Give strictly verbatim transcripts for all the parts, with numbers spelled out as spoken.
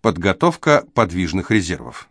Подготовка подвижных резервов.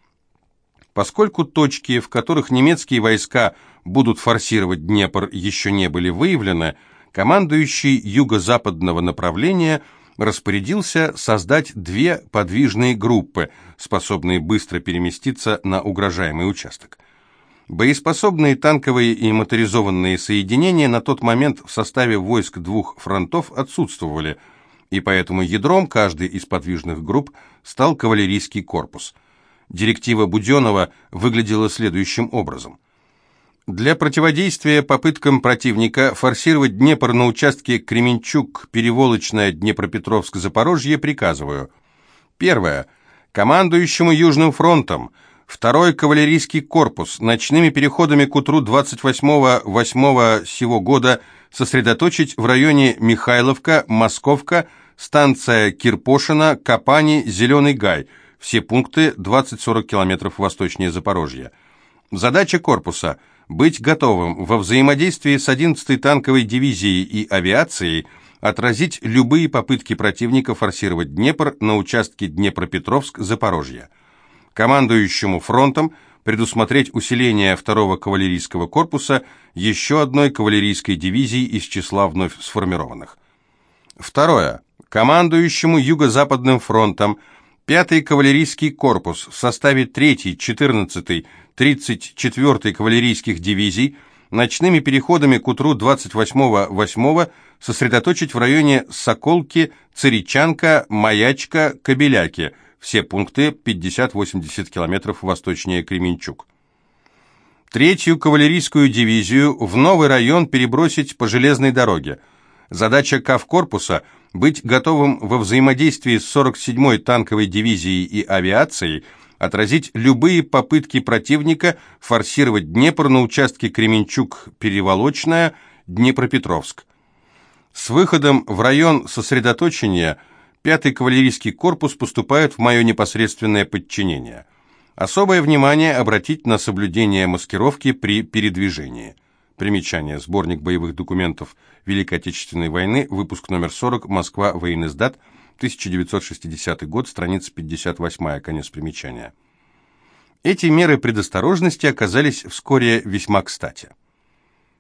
Поскольку точки, в которых немецкие войска будут форсировать Днепр, еще не были выявлены, командующий юго-западного направления распорядился создать две подвижные группы, способные быстро переместиться на угрожаемый участок. Боеспособные танковые и моторизованные соединения на тот момент в составе войск двух фронтов отсутствовали, и поэтому ядром каждой из подвижных групп стал кавалерийский корпус. Директива Буденова выглядела следующим образом. Для противодействия попыткам противника форсировать Днепр на участке Кременчуг-Переволочная Днепропетровск-Запорожье приказываю. Первое. Командующему Южным фронтом. Второй кавалерийский корпус ночными переходами к утру двадцать восьмого восьмого сего года сосредоточить в районе Михайловка, Московка, станция Кирпошина, Капани, Зеленый Гай. Все пункты двадцать-сорок километров восточнее Запорожья. Задача корпуса – быть готовым во взаимодействии с одиннадцатой танковой дивизией и авиацией отразить любые попытки противника форсировать Днепр на участке Днепропетровск-Запорожье. Командующему фронтом предусмотреть усиление второго кавалерийского корпуса еще одной кавалерийской дивизией из числа вновь сформированных. Второе. Командующему Юго-Западным фронтом пятый кавалерийский корпус в составе третьей, четырнадцатой, тридцать четвёртой кавалерийских дивизий ночными переходами к утру двадцать восьмого восьмого сосредоточить в районе Соколки, Царичанка, Маячка, Кобеляки. Все пункты пятьдесят-восемьдесят километров восточнее Кременчуг. Третью кавалерийскую дивизию в новый район перебросить по железной дороге. Задача кавкорпуса – быть готовым во взаимодействии с сорок седьмой танковой дивизией и авиацией отразить любые попытки противника форсировать Днепр на участке Кременчуг-Переволочная, Днепропетровск. С выходом в район сосредоточения пятый кавалерийский корпус поступает в мое непосредственное подчинение. Особое внимание обратить на соблюдение маскировки при передвижении. Примечание. Сборник боевых документов Великой Отечественной войны, выпуск номер сорок, Москва, Воениздат, тысяча девятьсот шестидесятый год, страница пятьдесят восемь, конец примечания. Эти меры предосторожности оказались вскоре весьма кстати.